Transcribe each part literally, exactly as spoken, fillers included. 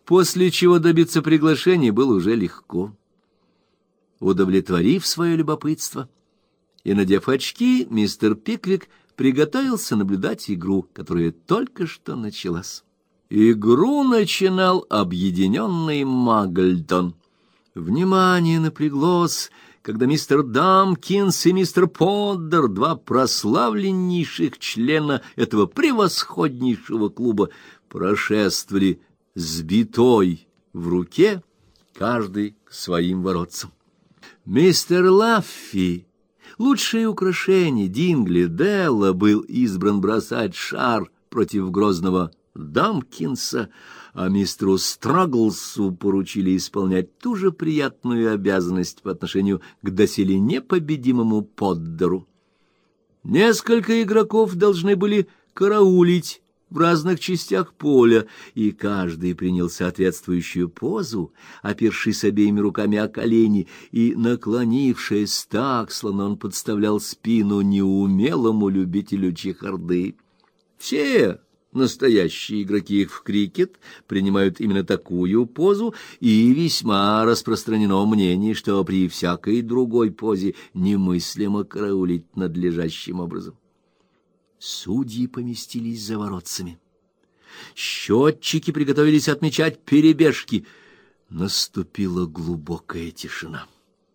после чего добиться приглашения было уже легко. Удовлетворив свое любопытство и надев очки, мистер Пиквик приготовился наблюдать игру, которая только что началась. Игру начинал объединенный Магльтон. Внимание напряглось, когда мистер Дамкинс и мистер Поддер, два прославленнейших члена этого превосходнейшего клуба, прошествовали с битой в руке, каждый к своим воротцам. Мистер Лаффи, лучшее украшение Дингли Делла, был избран бросать шар против грозного Дамкинса, а мистеру Страглсу поручили исполнять ту же приятную обязанность по отношению к доселе непобедимому Поддеру. Несколько игроков должны были караулить в разных частях поля, и каждый принял соответствующую позу, опершись обеими руками о колени и наклонившись так, словно он подставлял спину неумелому любителю чехарды. Все настоящие игроки в крикет принимают именно такую позу, и весьма распространено мнение, что при всякой другой позе немыслимо караулить надлежащим образом. Судьи поместились за воротцами. Счетчики приготовились отмечать перебежки. Наступила глубокая тишина.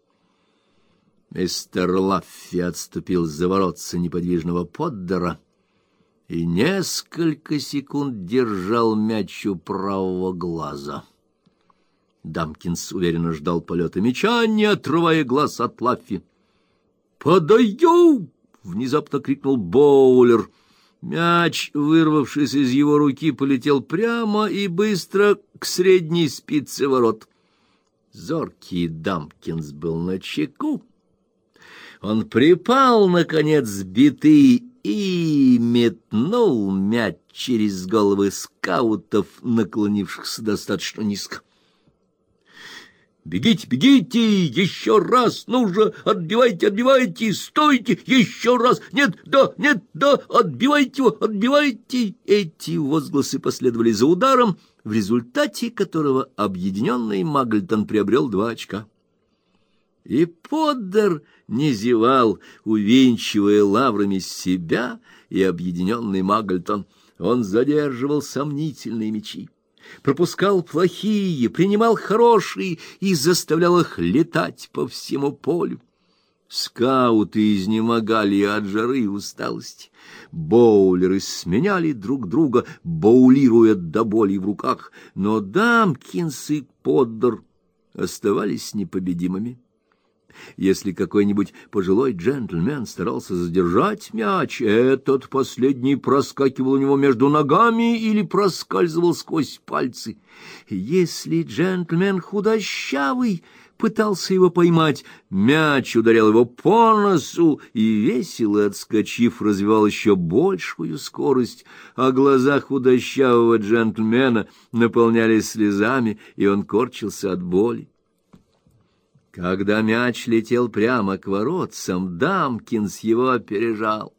Мистер Лаффи отступил за воротца неподвижного Поддера и несколько секунд держал мяч у правого глаза. Дамкинс уверенно ждал полета мяча, не отрывая глаз от Лаффи. «Подаю!» — внезапно крикнул боулер. Мяч, вырвавшись из его руки, полетел прямо и быстро к средней спице ворот. Зоркий Дамкинс был начеку. Он припал, наконец, сбитый, и метнул мяч через головы скаутов, наклонившихся достаточно низко. «Бегите, бегите! Еще раз! Ну же! Отбивайте, отбивайте! Стойте! Еще раз! Нет, да, нет, да! Отбивайте его! Отбивайте!» Эти возгласы последовали за ударом, в результате которого объединенный Магльтон приобрел два очка. И Поддер не зевал, увенчивая лаврами себя и объединенный Магльтон. Он задерживал сомнительные мячи, пропускал плохие, принимал хорошие и заставлял их летать по всему полю. Скауты изнемогали от жары и усталости. Боулеры сменяли друг друга, боулируя до боли в руках, но Дамкинс и Поддер оставались непобедимыми. Если какой-нибудь пожилой джентльмен старался задержать мяч, этот последний проскакивал у него между ногами или проскальзывал сквозь пальцы. Если джентльмен худощавый пытался его поймать, мяч ударял его по носу и, весело отскочив, развивал еще большую скорость, а глаза худощавого джентльмена наполнялись слезами, и он корчился от боли. Когда мяч летел прямо к воротцам, Дамкинс его опережал.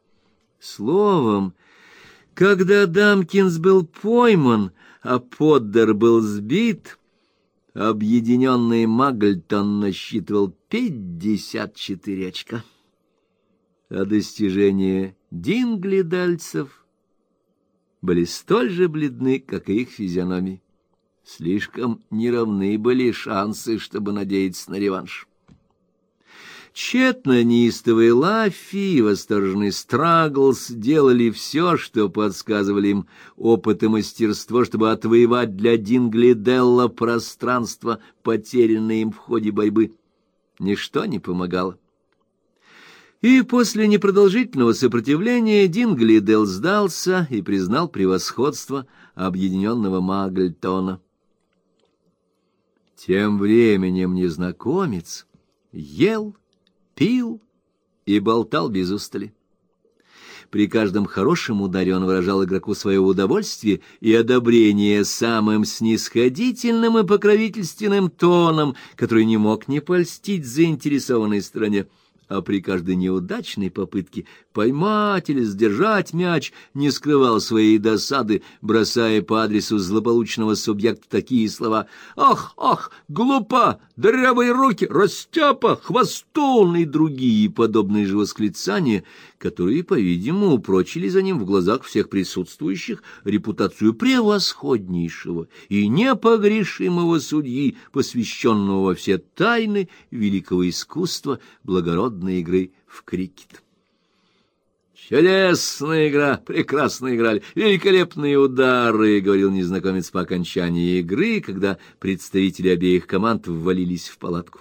Словом, когда Дамкинс был пойман, а Поддер был сбит, объединенный Магльтон насчитывал пятьдесят четыре очка. А достижения динглидальцев были столь же бледны, как и их физиономии. Слишком неравны были шансы, чтобы надеяться на реванш. Тщетно неистовые Лаффи и восторженный Страглс делали все, что подсказывали им опыт и мастерство, чтобы отвоевать для Дингли-Делла пространство, потерянное им в ходе борьбы. Ничто не помогало. И после непродолжительного сопротивления Дингли-Делл сдался и признал превосходство объединенного Магльтона. Тем временем незнакомец ел, пил и болтал без устали. При каждом хорошем ударе он выражал игроку свое удовольствие и одобрение самым снисходительным и покровительственным тоном, который не мог не польстить заинтересованной стороне. а при каждой неудачной попытке поймать или сдержать мяч не скрывал своей досады, бросая по адресу злополучного субъекта такие слова: «Ах, ах, глупа, дырявые руки, растяпа, хвостун» и другие подобные же восклицания, которые, по-видимому, прочили за ним в глазах всех присутствующих репутацию превосходнейшего и непогрешимого судьи, посвященного во все тайны великого искусства благородной игры в крикет. «Чудесная игра, прекрасно играли, великолепные удары», — говорил незнакомец по окончании игры, когда представители обеих команд ввалились в палатку.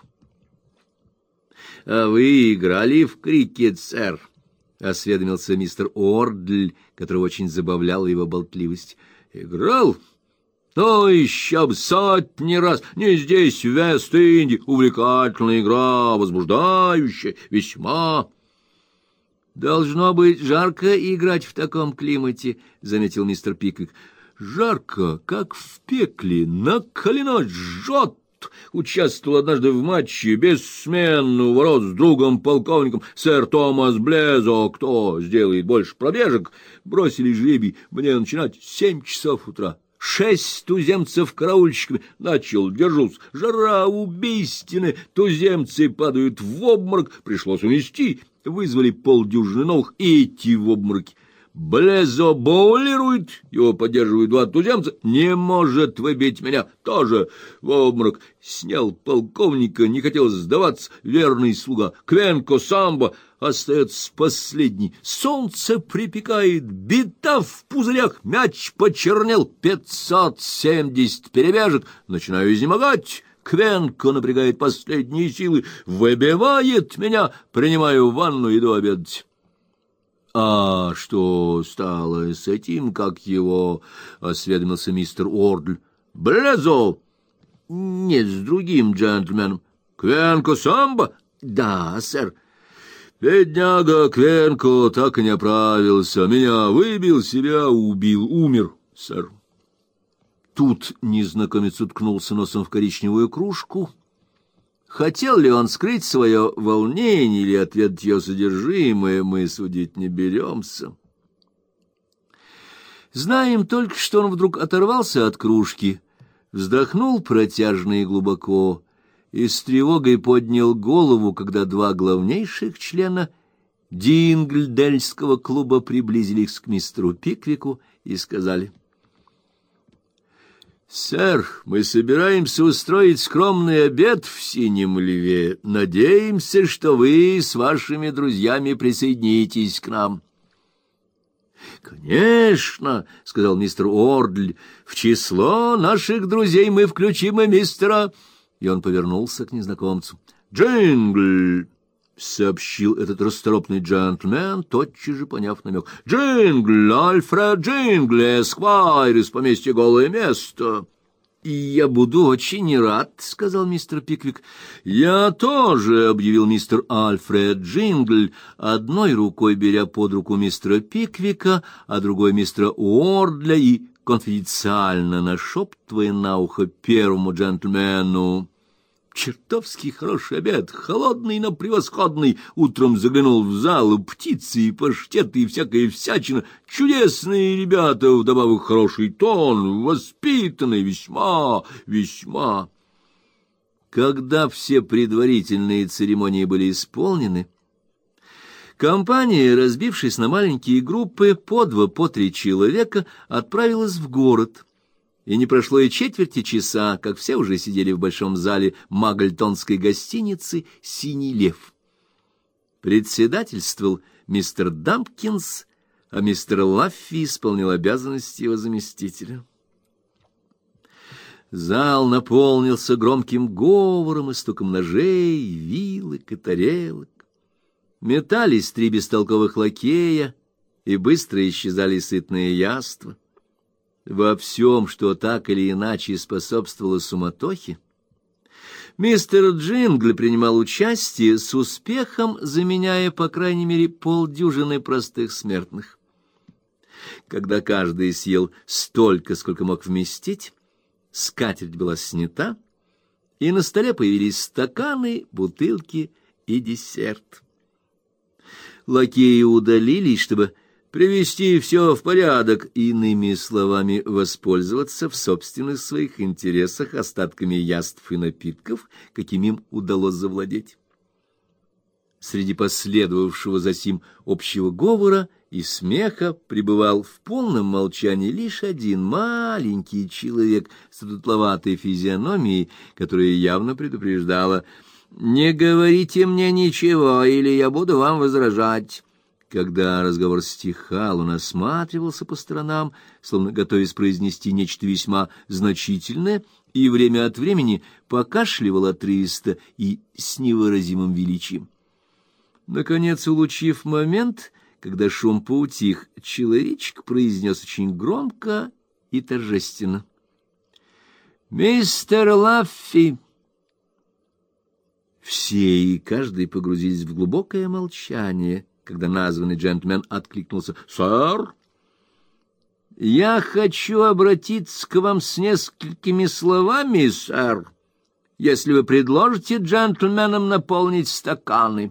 «А вы играли в крикет, сэр?» — осведомился мистер Уордль, которого очень забавляла его болтливость. «Играл? Ну, еще б сотни раз! Не здесь, в Вест-Индии. Увлекательная игра, возбуждающая, весьма...» «Должно быть жарко играть в таком климате», — заметил мистер Пиквик. «Жарко, как в пекле, накалено, жжет». Участвовал однажды в матче бессменно у ворот с другом-полковником сэр Томас Блезо. Кто сделает больше пробежек? Бросили жребий. Мне начинать семь часов утра. Шесть туземцев караульщиками. Начал, держусь. Жара убийственная. Туземцы падают в обморок. Пришлось унести. Вызвали полдюжины новых, и эти в обмороке. Блезо боулирует, его поддерживают два туземца, не может выбить меня, тоже в обморок. Снял полковника, не хотел сдаваться, верный слуга. Квенко Самбо остается последний. Солнце припекает, бита в пузырях, мяч почернел, пятьсот семьдесят перебежек. Начинаю изнемогать. Квенко напрягает последние силы, выбивает меня, принимаю ванну, иду обедать. «А что стало с этим, как его?» — осведомился мистер Уордль. «Блезо?» «Нет, с другим джентльменом». «Квенко Самбо?» «Да, сэр». «Бедняга Квенко так и не оправился. Меня выбил, себя убил, умер, сэр». Тут незнакомец уткнулся носом в коричневую кружку. Хотел ли он скрыть свое волнение или отведать ее содержимое, мы судить не беремся. Знаем только, что он вдруг оторвался от кружки, вздохнул протяжно и глубоко и с тревогой поднял голову, когда два главнейших члена Динглдельского клуба приблизились к мистеру Пиквику и сказали: «Сэр, мы собираемся устроить скромный обед в Синем Льве. Надеемся, что вы с вашими друзьями присоединитесь к нам». «Конечно», — сказал мистер Уордль, — «в число наших друзей мы включим и мистера...» И он повернулся к незнакомцу. «Джингл», — сообщил этот расторопный джентльмен, тотчас же поняв намек. «Джингл, Альфред Джингл, эсквайр из поместья «Голое место». «И я буду очень рад», — сказал мистер Пиквик. «Я тоже», — объявил мистер Альфред Джингл, одной рукой беря под руку мистера Пиквика, а другой мистера Уордля и конфиденциально нашептывая на ухо первому джентльмену: «Чертовски хороший обед, холодный, но превосходный. Утром заглянул в зал, птицы и паштеты и всякая всячина. Чудесные ребята, вдобавок хороший тон, воспитанный, весьма, весьма». Когда все предварительные церемонии были исполнены, компания, разбившись на маленькие группы по два, по три человека, отправилась в город. И не прошло и четверти часа, как все уже сидели в большом зале магльтонской гостиницы «Синий лев». Председательствовал мистер Дампкинс, а мистер Лаффи исполнил обязанности его заместителя. Зал наполнился громким говором и стуком ножей, вилок и тарелок. Метались три бестолковых лакея, и быстро исчезали сытные яства. Во всем, что так или иначе способствовало суматохе, мистер Джингл принимал участие с успехом, заменяя, по крайней мере, полдюжины простых смертных. Когда каждый съел столько, сколько мог вместить, скатерть была снята, и на столе появились стаканы, бутылки и десерт. лакеи удалились, чтобы привести все в порядок, иными словами, воспользоваться в собственных своих интересах остатками яств и напитков, какими им удалось завладеть. Среди последовавшего засим общего говора и смеха пребывал в полном молчании лишь один маленький человек с дутловатой физиономией, которая явно предупреждала: «Не говорите мне ничего, или я буду вам возражать». Когда разговор стихал, он осматривался по сторонам, словно готовясь произнести нечто весьма значительное, и время от времени покашливал отрывисто и с невыразимым величием. Наконец, улучив момент, когда шум поутих, человечек произнес очень громко и торжественно: «Мистер Лаффи!» Все и каждый погрузились в глубокое молчание, когда названный джентльмен откликнулся: «Сэр, я хочу обратиться к вам с несколькими словами, сэр, если вы предложите джентльменам наполнить стаканы».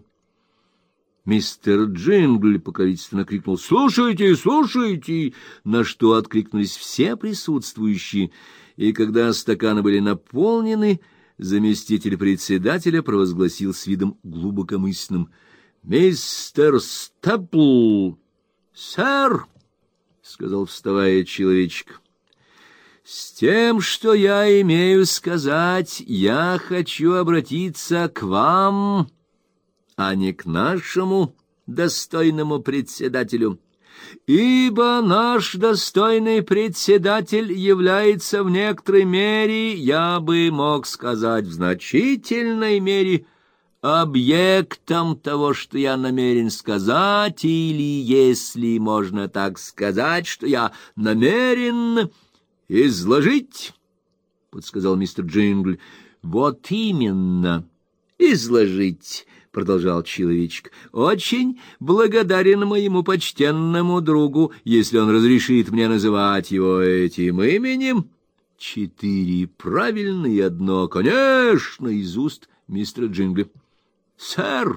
Мистер Джингли покровительственно крикнул: «Слушайте, слушайте!», на что откликнулись все присутствующие, и когда стаканы были наполнены, заместитель председателя провозгласил с видом глубокомысленным: «Мистер Степл!» «Сэр!» — сказал, вставая человечек. «С тем, что я имею сказать, я хочу обратиться к вам, а не к нашему достойному председателю, ибо наш достойный председатель является в некоторой мере, я бы мог сказать, в значительной мере, объектом того, что я намерен сказать, или, если можно так сказать, что я намерен изложить, — подсказал мистер Джингли. — Вот именно, изложить, — продолжал человечек. — Очень благодарен моему почтенному другу, если он разрешит мне называть его этим именем. Четыре правильно и одно, конечно, из уст мистера Джингли. — Сэр,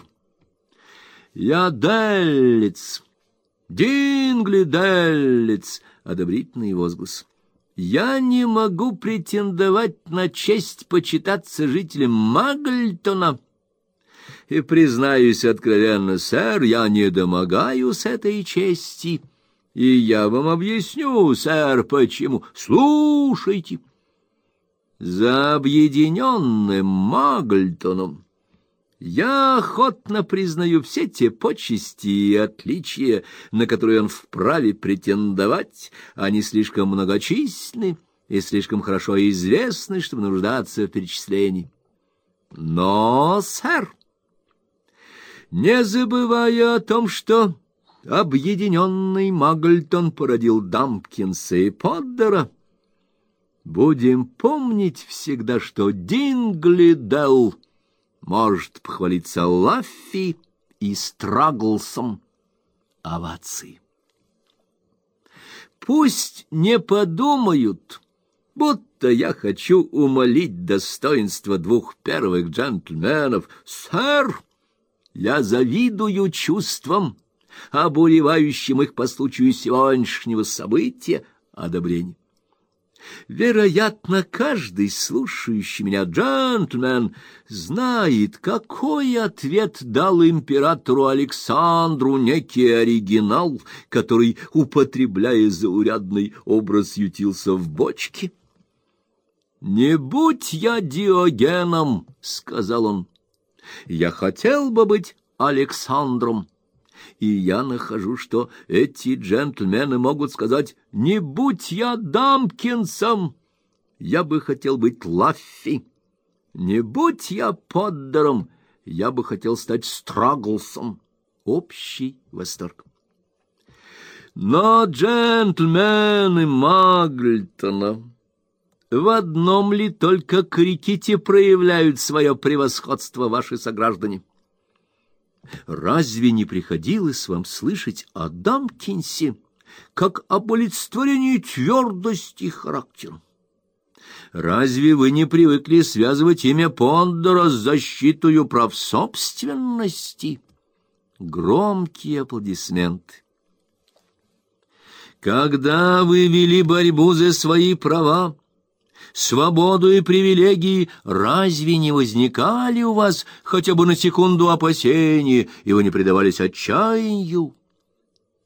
я Деллиц, Дингли Деллиц, — одобрительный возглас. Я не могу претендовать на честь почитаться жителем Магльтона. И, признаюсь откровенно, сэр, я не домогаюсь этой чести. И я вам объясню, сэр, почему. Слушайте. За объединенным Магльтоном я охотно признаю все те почести и отличия, на которые он вправе претендовать. Они слишком многочисленны и слишком хорошо известны, чтобы нуждаться в перечислении. Но, сэр, не забывая о том, что объединенный Магльтон породил Дампкинса и Поддера, будем помнить всегда, что Дингли Делл может похвалиться Лаффи и Страглсом. Овации. Пусть не подумают, будто я хочу умолить достоинство двух первых джентльменов. Сэр, я завидую чувствам, обуревающим их по случаю сегодняшнего события, одобрения. Вероятно, каждый слушающий меня джентльмен знает, какой ответ дал императору Александру некий оригинал, который, употребляя заурядный образ, ютился в бочке. «Не будь я Диогеном, — сказал он, — я хотел бы быть Александром». И я нахожу, что эти джентльмены могут сказать: «Не будь я Дампкинсом, я бы хотел быть Лаффи. Не будь я Поддером, я бы хотел стать Страглсом». Общий восторг. Но джентльмены Магльтона в одном ли только крикете проявляют свое превосходство, ваши сограждане? Разве не приходилось вам слышать о Дампкинсе как об олицетворении твердости характера? Разве вы не привыкли связывать имя Поддера с защитою прав собственности? Громкие аплодисменты. Когда вы вели борьбу за свои права, свободу и привилегии, разве не возникали у вас хотя бы на секунду опасения, и вы не предавались отчаянию?